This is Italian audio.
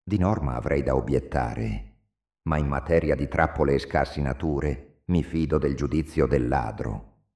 Di norma avrei da obiettare, ma in materia di trappole e scassinature mi fido del giudizio del ladro.